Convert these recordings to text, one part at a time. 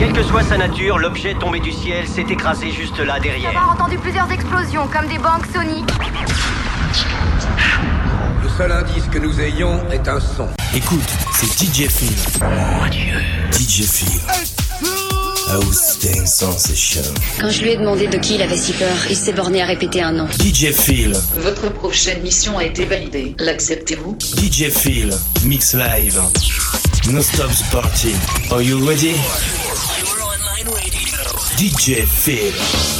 Quelle que soit sa nature, l'objet tombé du ciel s'est écrasé juste là derrière. Avoir entendu plusieurs explosions, comme des banques Sony. Le seul indice que nous ayons est un son. Écoute, c'est DJ Phil. Mon Dieu. DJ Phil. House Dance Sensation. Quand je lui ai demandé de qui il avait si peur, il s'est borné à répéter un nom. DJ Phil. Votre prochaine mission a été validée. L'acceptez-vous? DJ Phil. Mix live. No stops party. Are you ready? DJ Phil.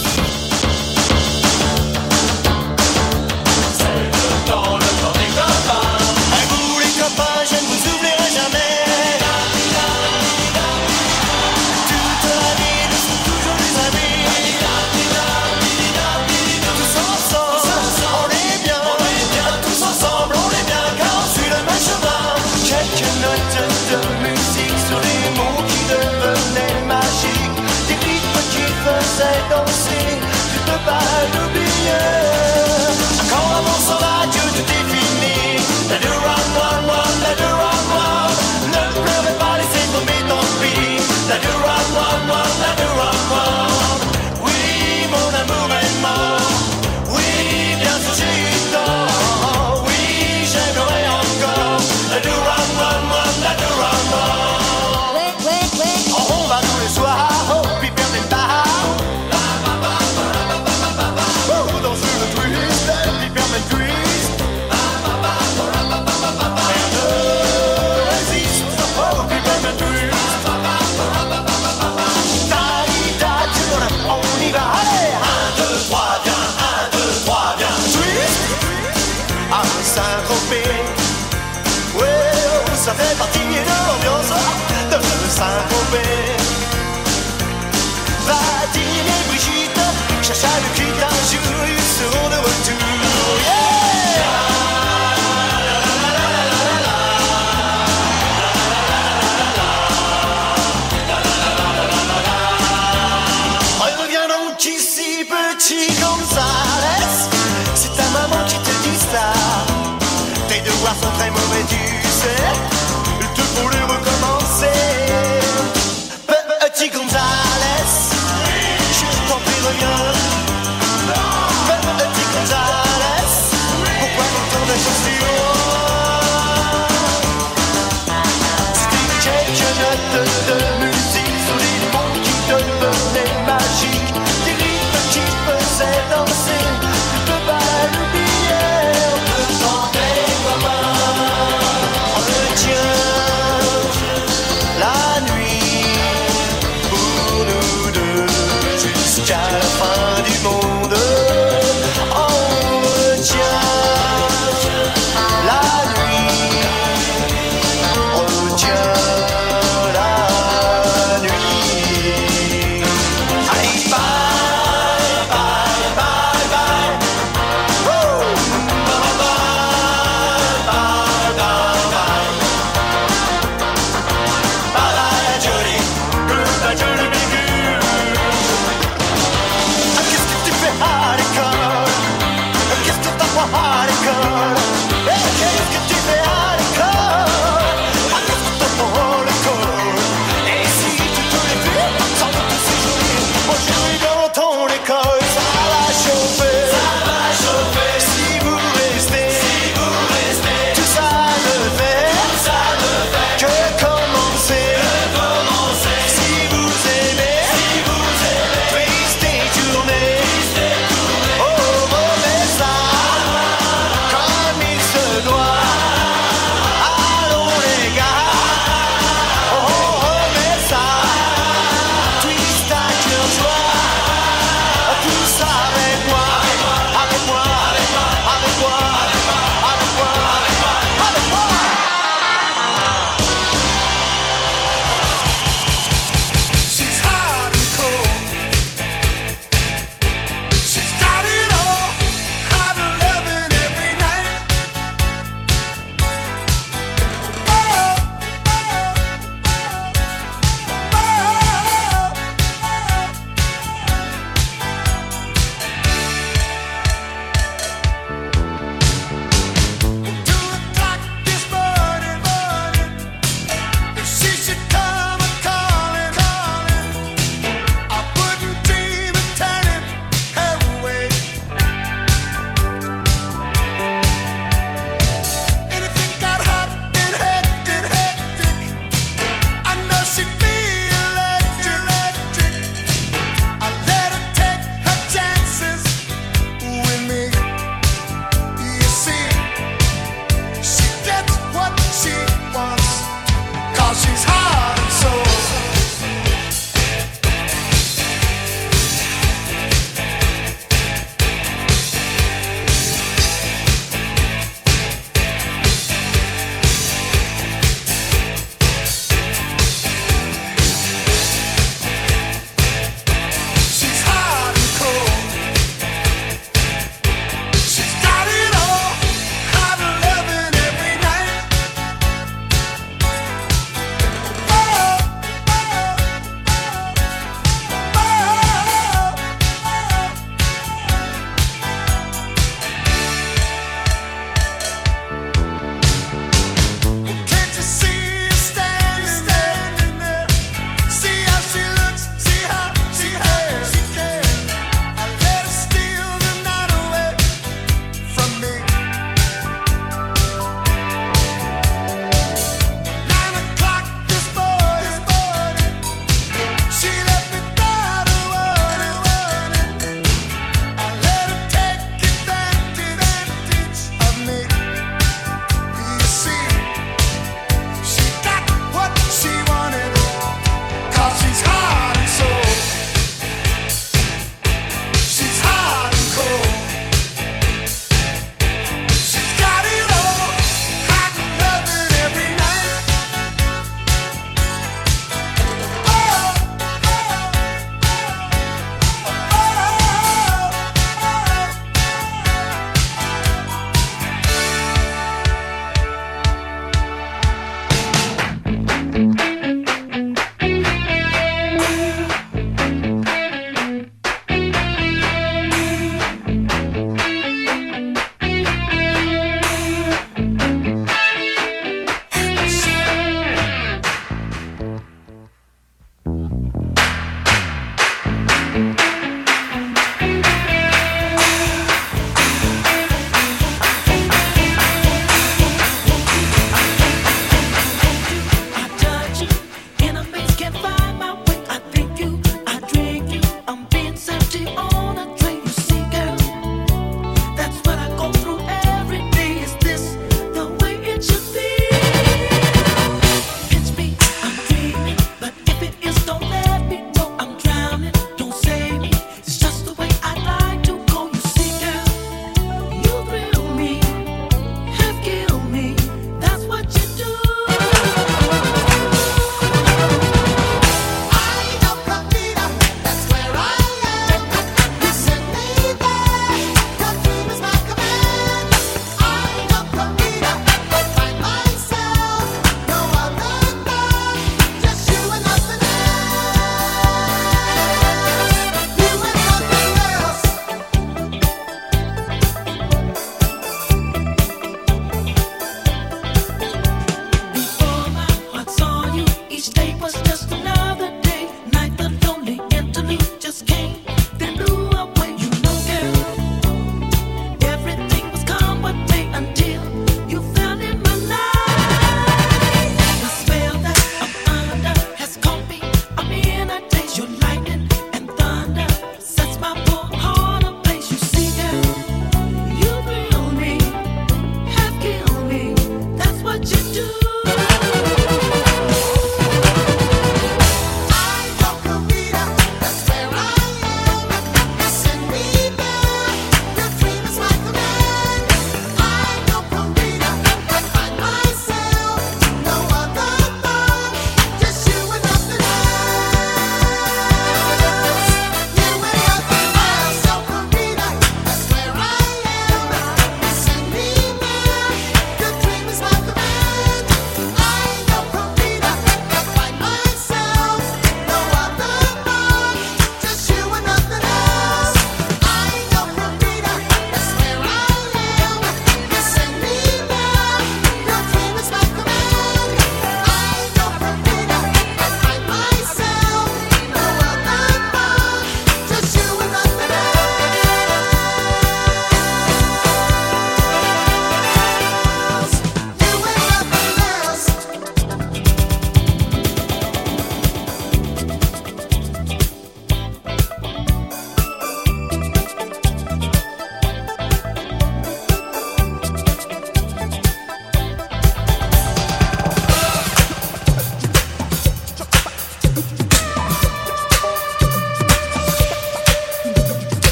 Danser, tu peux pas l'oublier. Quand un morceau radio tout est fini, la do run, run, run, la do run, run. Ne pleurez pas, laissez tomber, tant pis. La do run, run, run, la do run, run. Oui, mon amour est mort. Oui, bien sûr j'ai eu tort. Oui, j'aimerais encore. La do run, run, run, la do run, run. On va tous les soirs, puis perdre les barres. Ça fait partie de l'ambiance de Saint-Tropez. Vadine et Brigitte, Chacha le quitte un jour, ils seront de retour. Reviens donc ici, petit Gonzales. C'est ta maman qui te dit ça. Tes devoirs sont très mauvais, tu sais. Il te faut les recommencer. Petit Gonzales, je t'en prie, reviens. Petit Gonzales, pourquoi autant de chaussures? C'était quelques notes de musique sur les mots qui devenaient magiques. Des rythmes qui faisaient danser. Tu peux pas l'oublier. On peut tenter comme un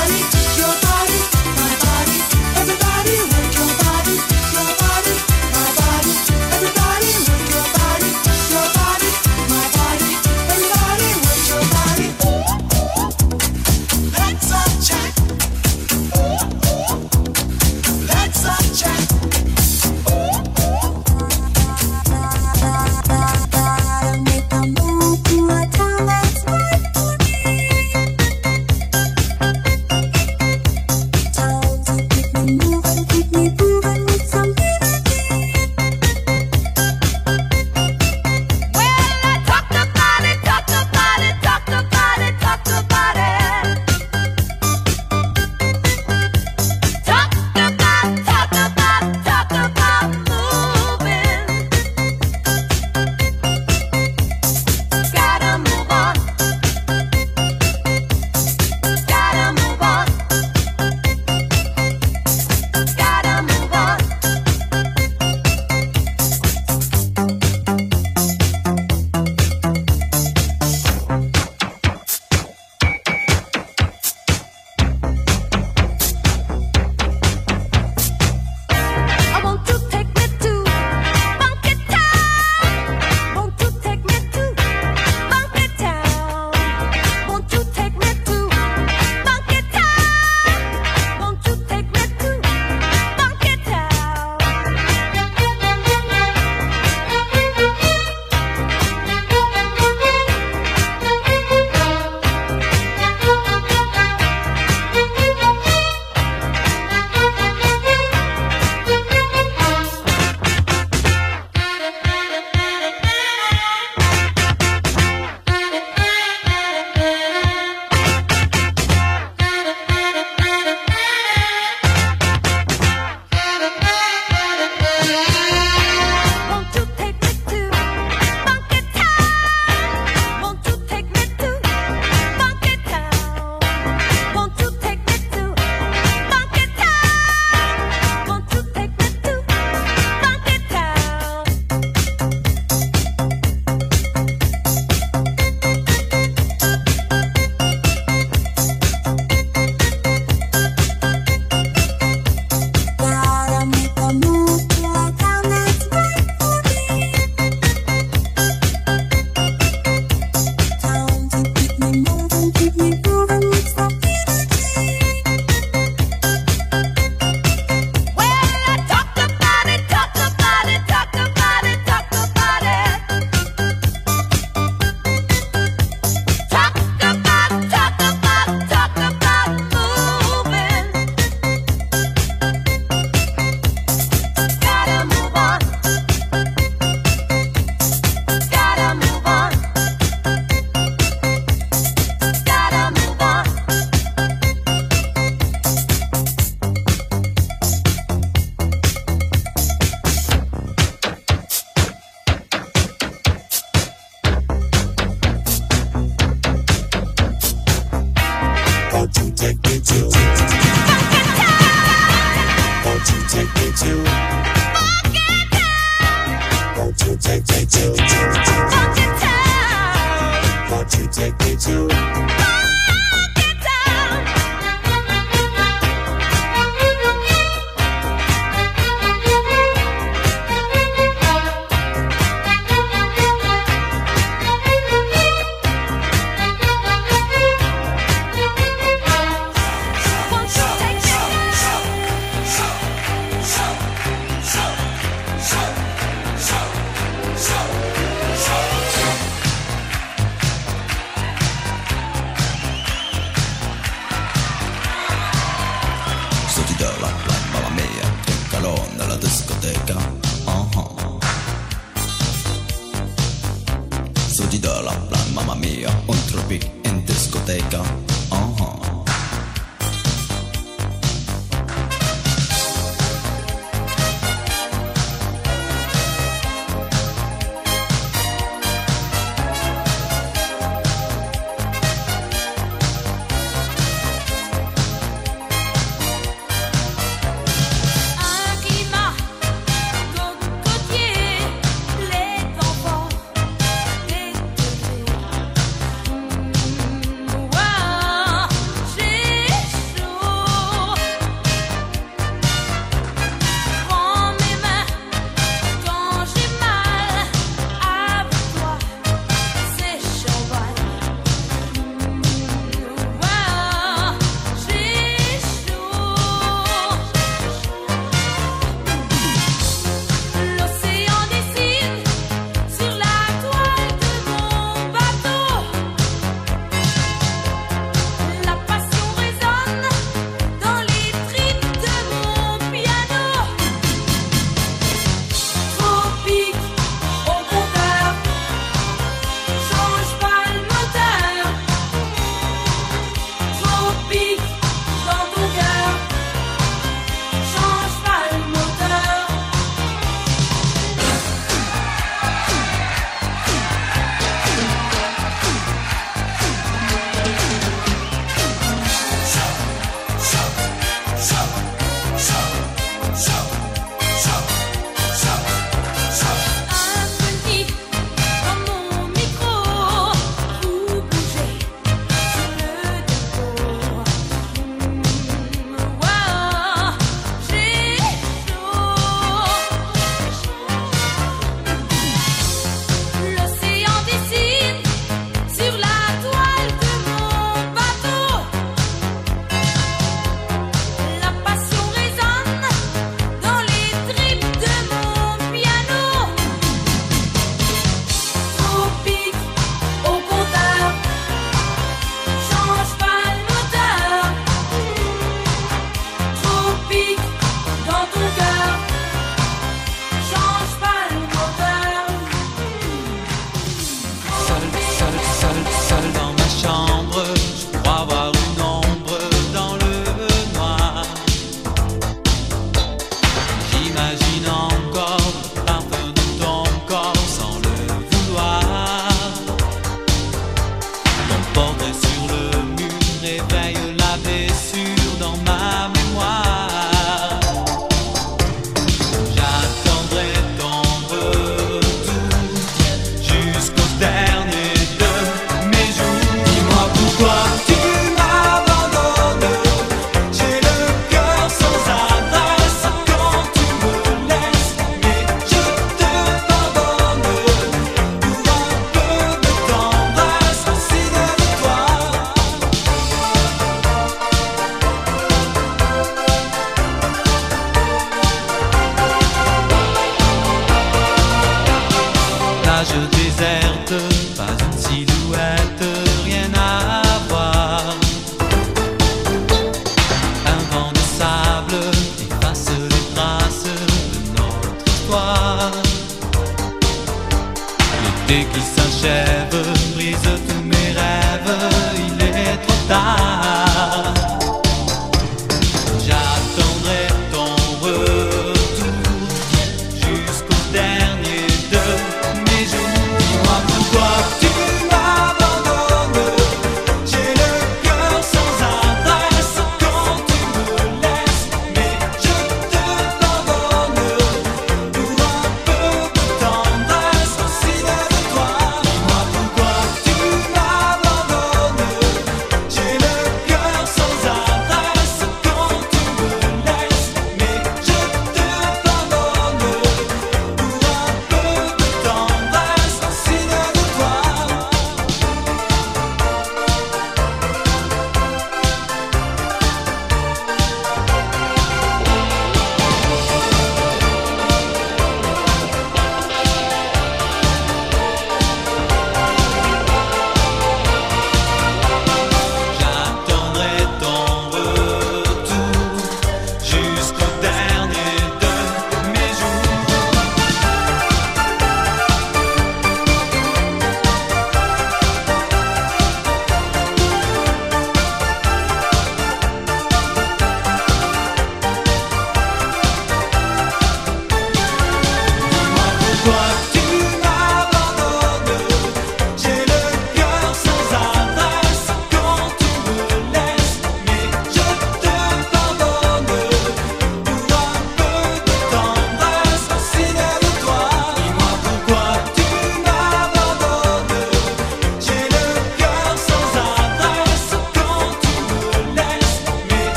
Wow.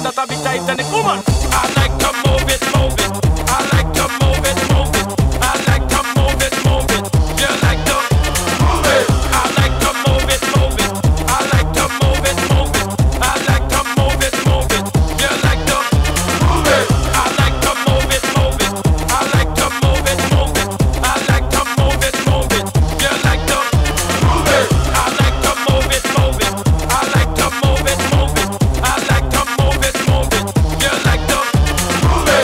one that I be tight and it woman. I like to move it, move it. I like to move it, move it. I like to move it, move it. You like to move it. I like to move it, move it. I like to move it, move it. I like to move it, move it. You like to move it. I like to move it, move it. I like to move it, move it. I like to move it, move it. You like to move it. I like to move it, move it. I like to move it, move it. I like to move it, move it. You like to move it.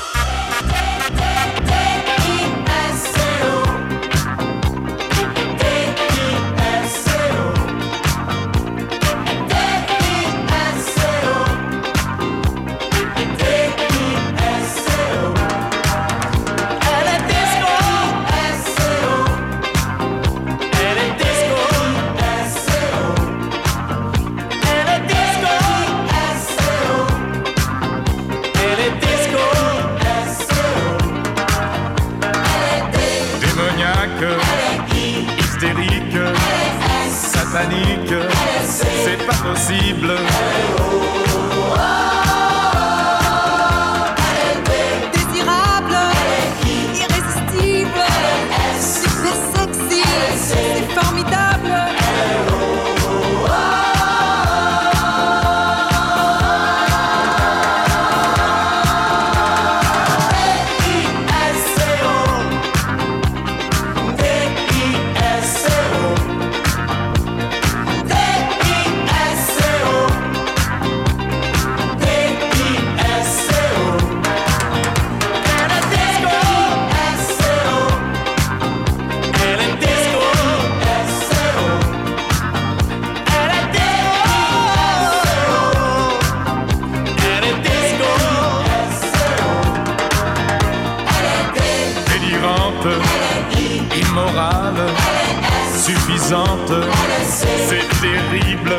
Démoniaque, hystérique, satanique, c'est pas possible. Désirable, irrésistible, super sexy, c'est formidable. Délirante, immorale, suffisante, c'est terrible.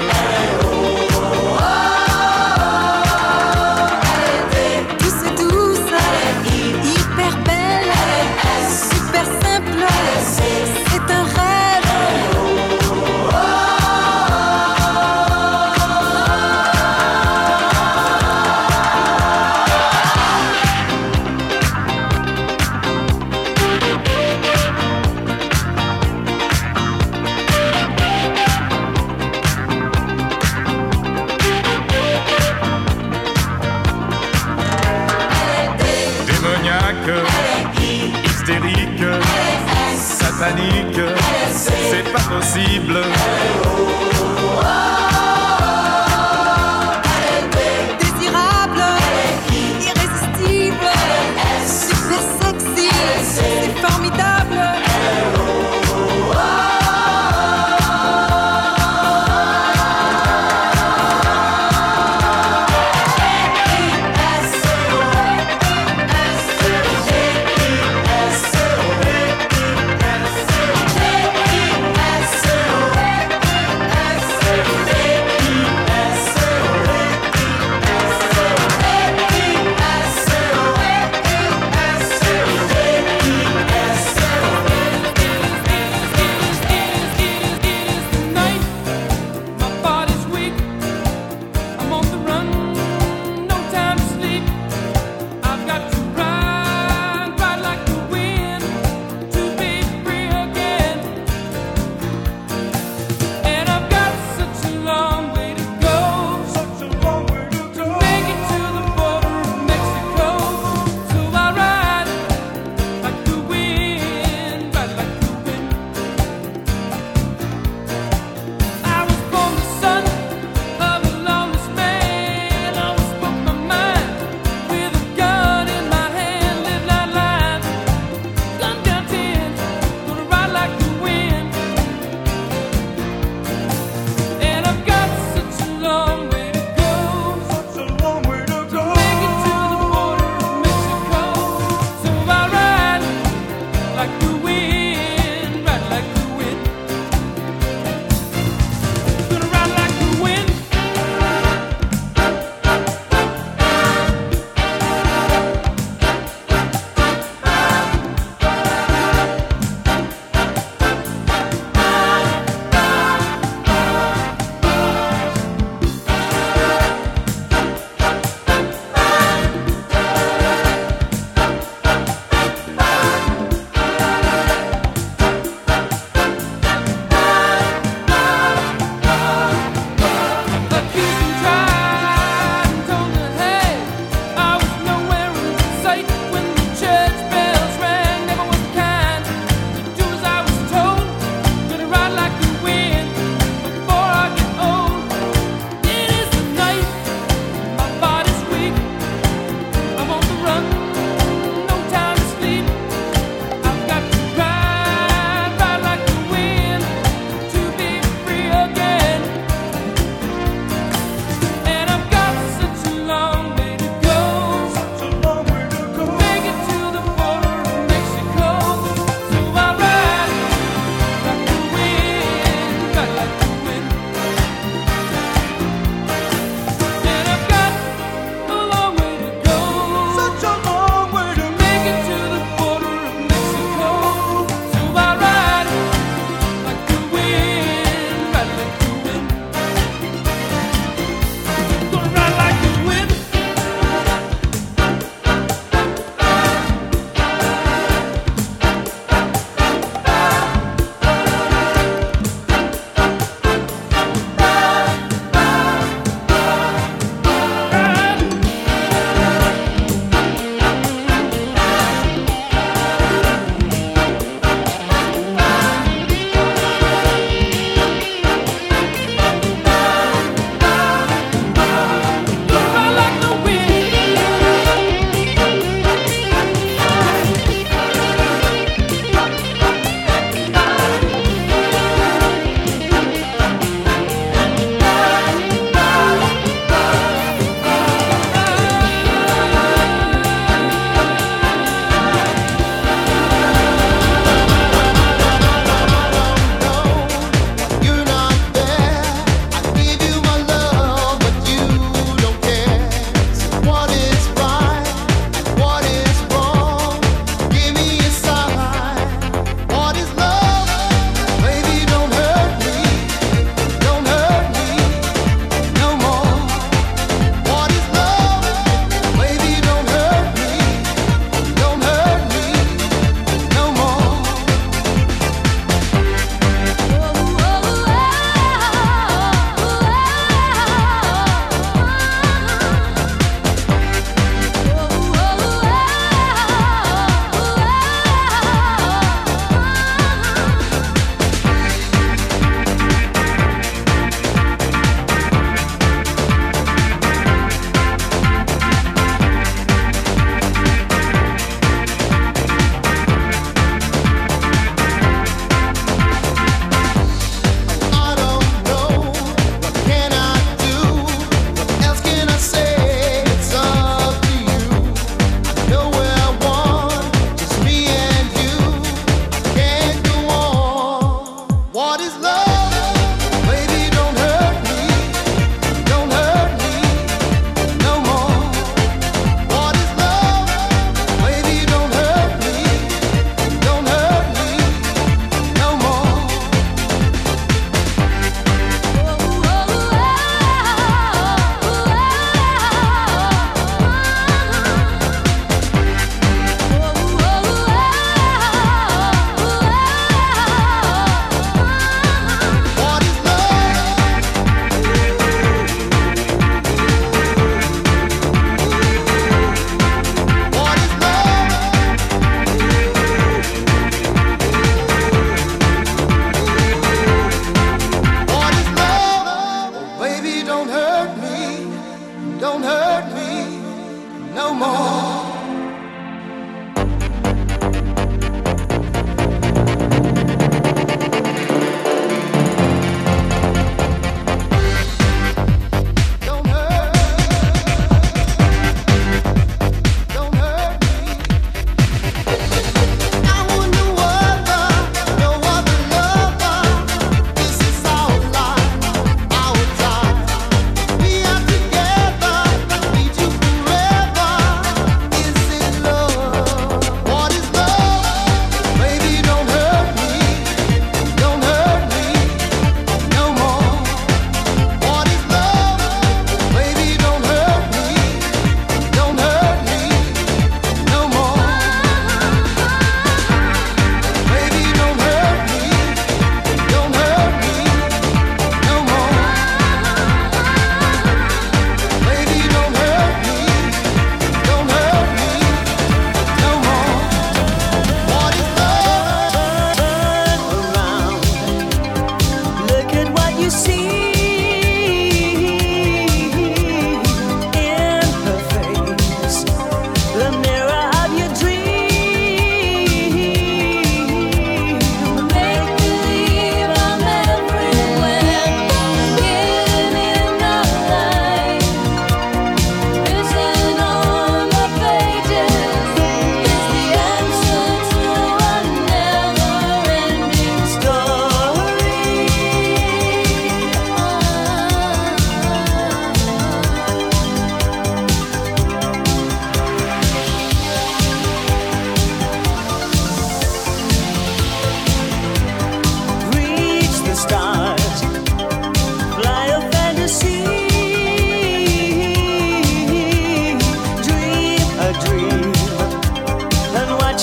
Douce et douce, hyper belle, super simple, c'est un rêve. Démoniaque, hystérique, satanique, c'est pas possible. Désirable, irrésistible, super sexy, c'est formidable.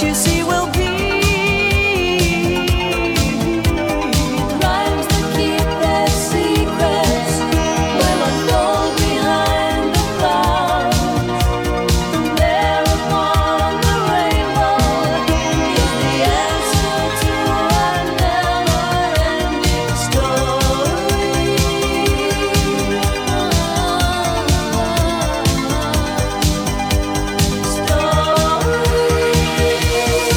you see will be rhymes that keep their secrets will unfold behind the clouds. There upon the rainbow is the answer to our never-ending story. Story.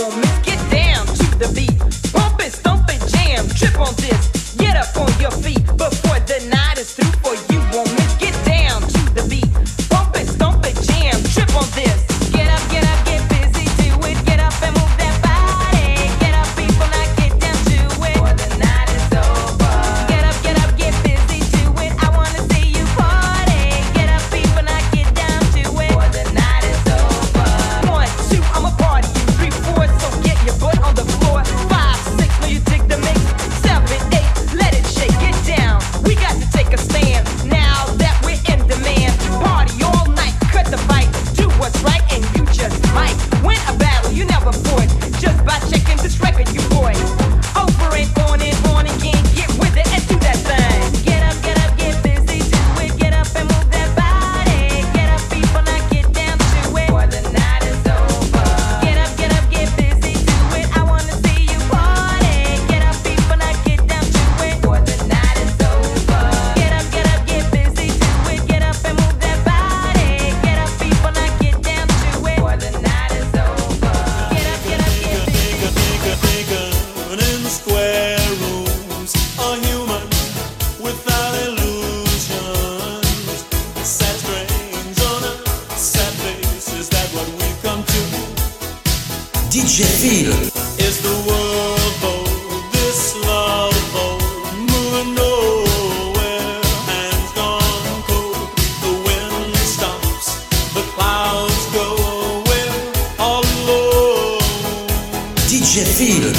won't miss. Get down to the beat. Pump it, stomp it, jam. Trip on this. Get up on your feet before the night is through. For you won't miss. Get down to the beat. Pump it, stomp it, jam. Trip on this. Get up, get busy, do it. Get up and move that body. Get up, people, now get down to it. Before the night is over. Get up, get busy, do it. I wanna see you party. Get up, people, now get down to it. Before the night is over. 1, 2, I'ma party you. 3, 4, so get your butt on the floor. 5, 6, now you dig the mix. 7, 8, let it shake, get down. We got to take a stand now that we're in demand. Party all night, cut the fight, do what's right, and you just might win a battle you never fought just by checking this record you bought. Over and on again, get with it and do that thing. Get up, get busy, do it. Get up and move that body. Get up, people, now get down to it. Before the night is over. Get up, get busy, do it. I wanna see you party. Get up, people, now get down to it. Before the night is over. Get up, get busy, do it. Get up and move that body. Get up, people, now get down to it. Before the night is over. Get up, get busy. In square rooms, a human without illusions. Sad strange on a sad face, is that what we come to? DJ Phil. Is the world bold, this love bold, moving nowhere, hands gone cold. The wind stops, the clouds go away, all alone. DJ Phil.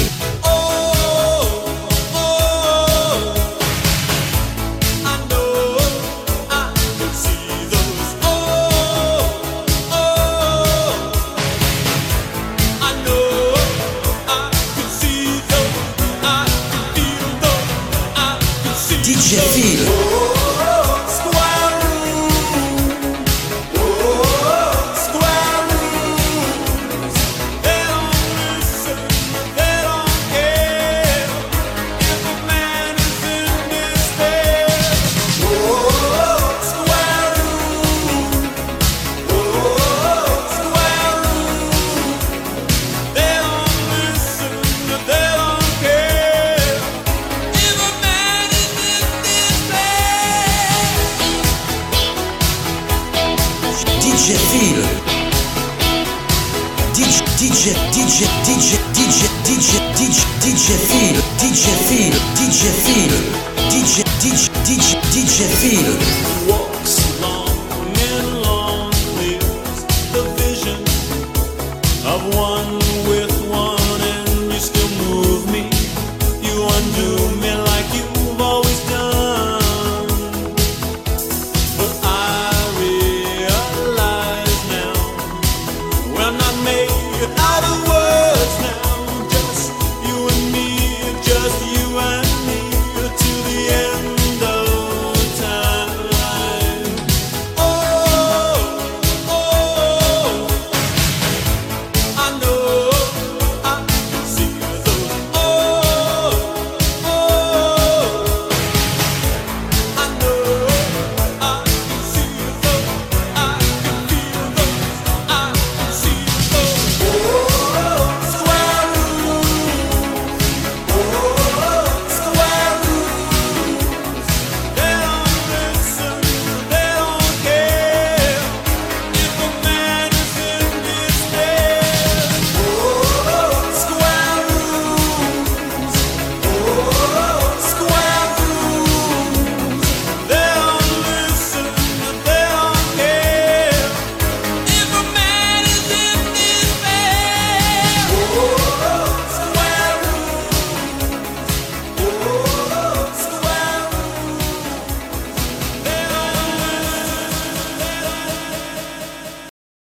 DJ Phil. DJ Phil. DJ Phil.